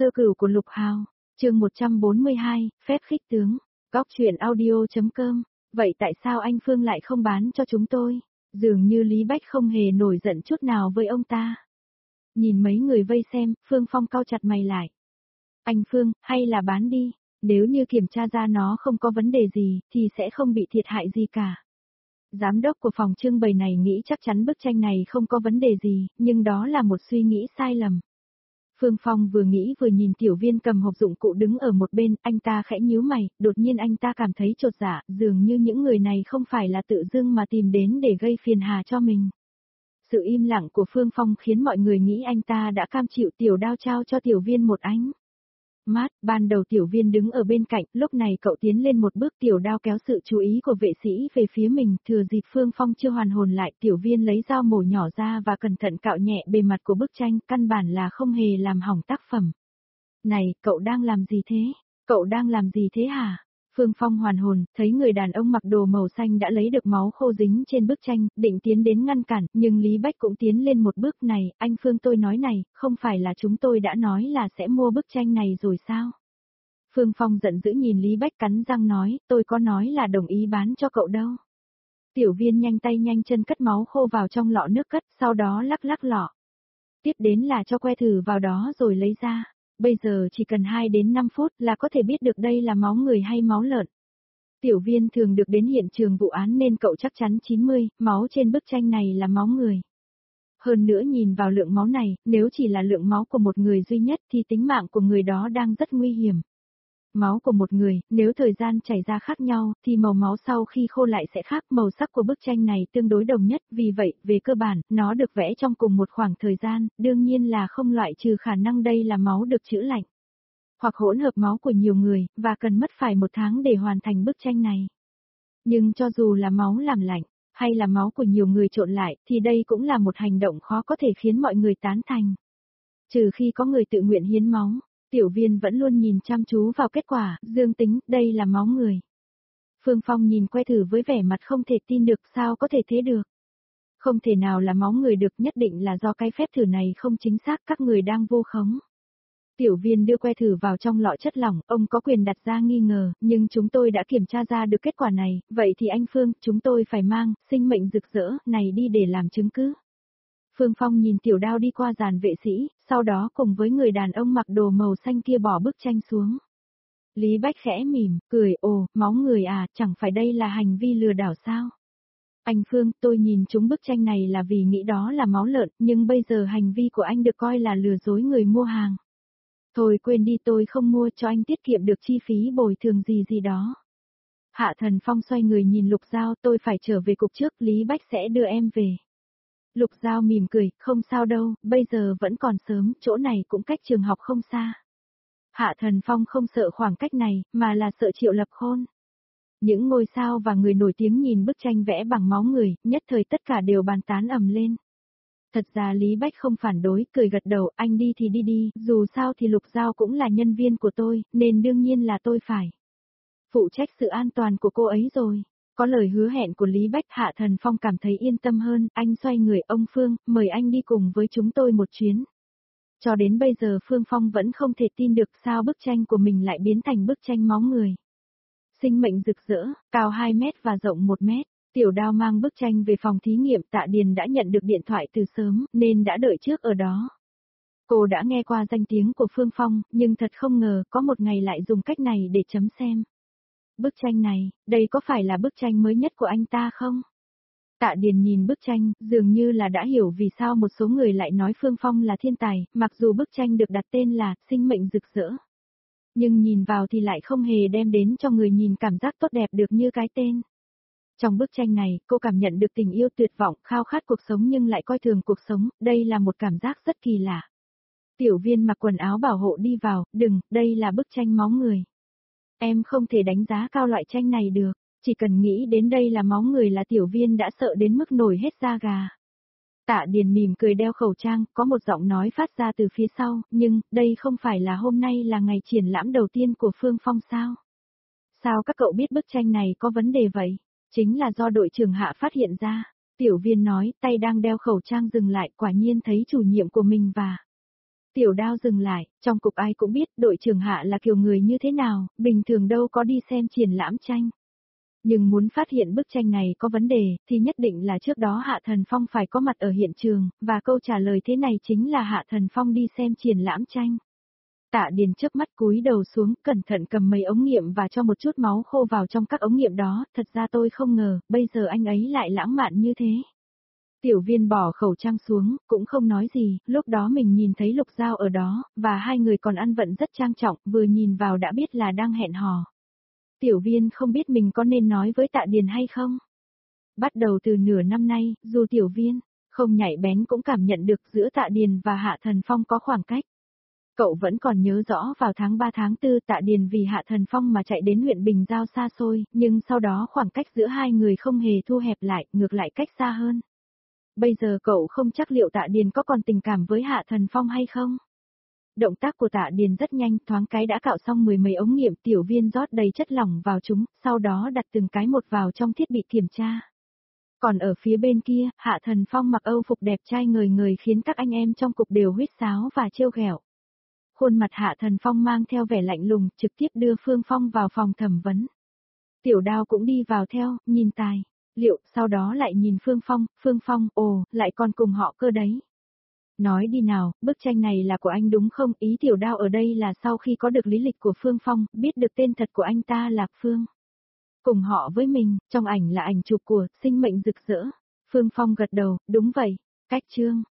Sơ cửu của Lục Hào, chương 142, phép khích tướng, góc truyện audio.com. Vậy tại sao anh Phương lại không bán cho chúng tôi? Dường như Lý Bách không hề nổi giận chút nào với ông ta. Nhìn mấy người vây xem, Phương Phong cau chặt mày lại. Anh Phương, hay là bán đi, nếu như kiểm tra ra nó không có vấn đề gì, thì sẽ không bị thiệt hại gì cả. Giám đốc của phòng trưng bày này nghĩ chắc chắn bức tranh này không có vấn đề gì, nhưng đó là một suy nghĩ sai lầm. Phương Phong vừa nghĩ vừa nhìn Tiểu Viên cầm hộp dụng cụ đứng ở một bên, anh ta khẽ nhíu mày, đột nhiên anh ta cảm thấy chột dạ, dường như những người này không phải là tự dưng mà tìm đến để gây phiền hà cho mình. Sự im lặng của Phương Phong khiến mọi người nghĩ anh ta đã cam chịu Tiểu Đao trao cho Tiểu Viên một ánh mắt. Ban đầu Tiểu Viên đứng ở bên cạnh, lúc này cậu tiến lên một bước, Tiểu Đao kéo sự chú ý của vệ sĩ về phía mình, thừa dịp Phương Phong chưa hoàn hồn lại, Tiểu Viên lấy dao mổ nhỏ ra và cẩn thận cạo nhẹ bề mặt của bức tranh, căn bản là không hề làm hỏng tác phẩm. Này, cậu đang làm gì thế? Cậu đang làm gì thế hả? Phương Phong hoàn hồn, thấy người đàn ông mặc đồ màu xanh đã lấy được máu khô dính trên bức tranh, định tiến đến ngăn cản, nhưng Lý Bách cũng tiến lên một bước. Này, anh Phương, tôi nói này, không phải là chúng tôi đã nói là sẽ mua bức tranh này rồi sao? Phương Phong giận dữ nhìn Lý Bách cắn răng nói, tôi có nói là đồng ý bán cho cậu đâu. Tiểu Viên nhanh tay nhanh chân cất máu khô vào trong lọ nước cất, sau đó lắc lắc lọ. Tiếp đến là cho que thử vào đó rồi lấy ra. Bây giờ chỉ cần 2 đến 5 phút là có thể biết được đây là máu người hay máu lợn. Tiểu Viên thường được đến hiện trường vụ án nên cậu chắc chắn 90, máu trên bức tranh này là máu người. Hơn nữa nhìn vào lượng máu này, nếu chỉ là lượng máu của một người duy nhất thì tính mạng của người đó đang rất nguy hiểm. Máu của một người, nếu thời gian chảy ra khác nhau, thì màu máu sau khi khô lại sẽ khác. Màu sắc của bức tranh này tương đối đồng nhất, vì vậy, về cơ bản, nó được vẽ trong cùng một khoảng thời gian, đương nhiên là không loại trừ khả năng đây là máu được trữ lạnh. Hoặc hỗn hợp máu của nhiều người, và cần mất phải 1 tháng để hoàn thành bức tranh này. Nhưng cho dù là máu làm lạnh, hay là máu của nhiều người trộn lại, thì đây cũng là một hành động khó có thể khiến mọi người tán thành. Trừ khi có người tự nguyện hiến máu. Tiểu Viên vẫn luôn nhìn chăm chú vào kết quả, dương tính, đây là máu người. Phương Phong nhìn que thử với vẻ mặt không thể tin được, sao có thể thế được. Không thể nào là máu người được, nhất định là do cái phép thử này không chính xác, các người đang vu khống. Tiểu Viên đưa que thử vào trong lọ chất lỏng, ông có quyền đặt ra nghi ngờ, nhưng chúng tôi đã kiểm tra ra được kết quả này, vậy thì anh Phương, chúng tôi phải mang sinh mệnh rực rỡ này đi để làm chứng cứ. Phương Phong nhìn Tiểu Đao đi qua dàn vệ sĩ, sau đó cùng với người đàn ông mặc đồ màu xanh kia bỏ bức tranh xuống. Lý Bách khẽ mỉm, cười, ồ, máu người à, chẳng phải đây là hành vi lừa đảo sao? Anh Phương, tôi nhìn chúng bức tranh này là vì nghĩ đó là máu lợn, nhưng bây giờ hành vi của anh được coi là lừa dối người mua hàng. Thôi quên đi, tôi không mua, cho anh tiết kiệm được chi phí bồi thường gì đó. Hạ Thần Phong xoay người nhìn Lục Giao, tôi phải trở về cục trước, Lý Bách sẽ đưa em về. Lục Giao mỉm cười, không sao đâu, bây giờ vẫn còn sớm, chỗ này cũng cách trường học không xa. Hạ Thần Phong không sợ khoảng cách này, mà là sợ Triệu Lập Khôn. Những ngôi sao và người nổi tiếng nhìn bức tranh vẽ bằng máu người, nhất thời tất cả đều bàn tán ầm lên. Thật ra Lý Bách không phản đối, cười gật đầu, anh đi thì đi đi, dù sao thì Lục Giao cũng là nhân viên của tôi, nên đương nhiên là tôi phải phụ trách sự an toàn của cô ấy rồi. Có lời hứa hẹn của Lý Bách, Hạ Thần Phong cảm thấy yên tâm hơn, anh xoay người, ông Phương, mời anh đi cùng với chúng tôi một chuyến. Cho đến bây giờ Phương Phong vẫn không thể tin được sao bức tranh của mình lại biến thành bức tranh máu người. Sinh mệnh rực rỡ, cao 2 mét và rộng 1 mét. Tiểu Đao mang bức tranh về phòng thí nghiệm, Tạ Điền đã nhận được điện thoại từ sớm, nên đã đợi trước ở đó. Cô đã nghe qua danh tiếng của Phương Phong, nhưng thật không ngờ có một ngày lại dùng cách này để chấm xem. Bức tranh này, đây có phải là bức tranh mới nhất của anh ta không? Tạ Điền nhìn bức tranh, dường như là đã hiểu vì sao một số người lại nói Phương Phong là thiên tài, mặc dù bức tranh được đặt tên là Sinh mệnh rực rỡ. Nhưng nhìn vào thì lại không hề đem đến cho người nhìn cảm giác tốt đẹp được như cái tên. Trong bức tranh này, cô cảm nhận được tình yêu tuyệt vọng, khao khát cuộc sống nhưng lại coi thường cuộc sống, đây là một cảm giác rất kỳ lạ. Tiểu Viên mặc quần áo bảo hộ đi vào, đừng, đây là bức tranh máu người. Em không thể đánh giá cao loại tranh này được, chỉ cần nghĩ đến đây là máu người là Tiểu Viên đã sợ đến mức nổi hết da gà. Tạ Điền mỉm cười đeo khẩu trang, có một giọng nói phát ra từ phía sau, nhưng, đây không phải là hôm nay là ngày triển lãm đầu tiên của Phương Phong sao? Sao các cậu biết bức tranh này có vấn đề vậy? Chính là do đội trưởng Hạ phát hiện ra. Tiểu Viên nói, tay đang đeo khẩu trang dừng lại, quả nhiên thấy chủ nhiệm của mình và Tiểu Đao dừng lại, trong cục ai cũng biết đội trưởng Hạ là kiểu người như thế nào, bình thường đâu có đi xem triển lãm tranh. Nhưng muốn phát hiện bức tranh này có vấn đề, thì nhất định là trước đó Hạ Thần Phong phải có mặt ở hiện trường, và câu trả lời thế này chính là Hạ Thần Phong đi xem triển lãm tranh. Tạ Điền chớp mắt cúi đầu xuống, cẩn thận cầm mấy ống nghiệm và cho một chút máu khô vào trong các ống nghiệm đó, thật ra tôi không ngờ, bây giờ anh ấy lại lãng mạn như thế. Tiểu Viên bỏ khẩu trang xuống, cũng không nói gì, lúc đó mình nhìn thấy Lục Giao ở đó, và hai người còn ăn vận rất trang trọng, vừa nhìn vào đã biết là đang hẹn hò. Tiểu Viên không biết mình có nên nói với Tạ Điền hay không. Bắt đầu từ nửa năm nay, dù Tiểu Viên không nhạy bén cũng cảm nhận được giữa Tạ Điền và Hạ Thần Phong có khoảng cách. Cậu vẫn còn nhớ rõ vào tháng 3 tháng 4 Tạ Điền vì Hạ Thần Phong mà chạy đến huyện Bình Giao xa xôi, nhưng sau đó khoảng cách giữa hai người không hề thu hẹp lại, ngược lại cách xa hơn. Bây giờ cậu không chắc liệu Tạ Điền có còn tình cảm với Hạ Thần Phong hay không? Động tác của Tạ Điền rất nhanh, thoáng cái đã cạo xong mười mấy ống nghiệm, Tiểu Viên rót đầy chất lỏng vào chúng, sau đó đặt từng cái một vào trong thiết bị kiểm tra. Còn ở phía bên kia, Hạ Thần Phong mặc âu phục đẹp trai ngời ngời khiến các anh em trong cục đều huýt sáo và trêu ghẹo. Khuôn mặt Hạ Thần Phong mang theo vẻ lạnh lùng, trực tiếp đưa Phương Phong vào phòng thẩm vấn. Tiểu Đao cũng đi vào theo, nhìn tài liệu, sau đó lại nhìn Phương Phong, ồ, lại còn cùng họ cơ đấy. Nói đi nào, bức tranh này là của anh đúng không? Ý Tiểu Đao ở đây là sau khi có được lý lịch của Phương Phong, biết được tên thật của anh ta là Phương. Cùng họ với mình, trong ảnh là ảnh chụp của sinh mệnh rực rỡ. Phương Phong gật đầu, đúng vậy, cách chương.